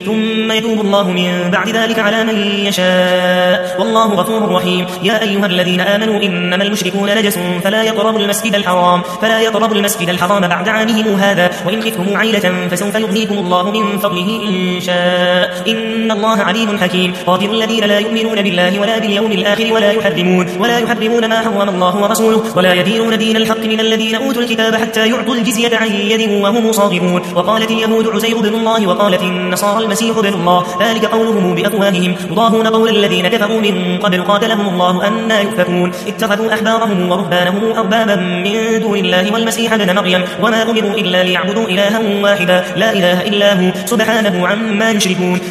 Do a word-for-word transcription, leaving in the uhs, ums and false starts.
ثم يتوب الله من بعد ذلك على من يشاء والله غفور رحيم. يا أيها الذين آمنوا إنما المشركون نجس فلا يقربوا المسجد الحرام فلا يقربوا المسجد الحرام بعد عامهم هذا وإن خفتم عيلة فسوف يغنيكم الله من فضله إن شاء إن الله عليم حكيم. قاتلوا الذين لا يؤمنون بالله ولا باليوم الآخر ولا يحرمون ولا يحرمون ما حرم الله ورسوله ولا يدينون دين الحق من الذين أوتوا الكتاب حتى يعطوا الجزية عن يد وهم صاغرون. وقالت اليهود عزير بن الله وقالت النصارى المسيح بن الله ذلك قولهم بأفواههم يضاهون قول الذين كفروا من قبل قاتلهم الله أنى يؤفكون. اتخذوا أحبارهم ورهبانهم أربابا من دون الله والمسيح ابن مريم وما أمروا إلا ليعبدوا إلها واحدا لا إله إلا هو سبحانه عما يشركون.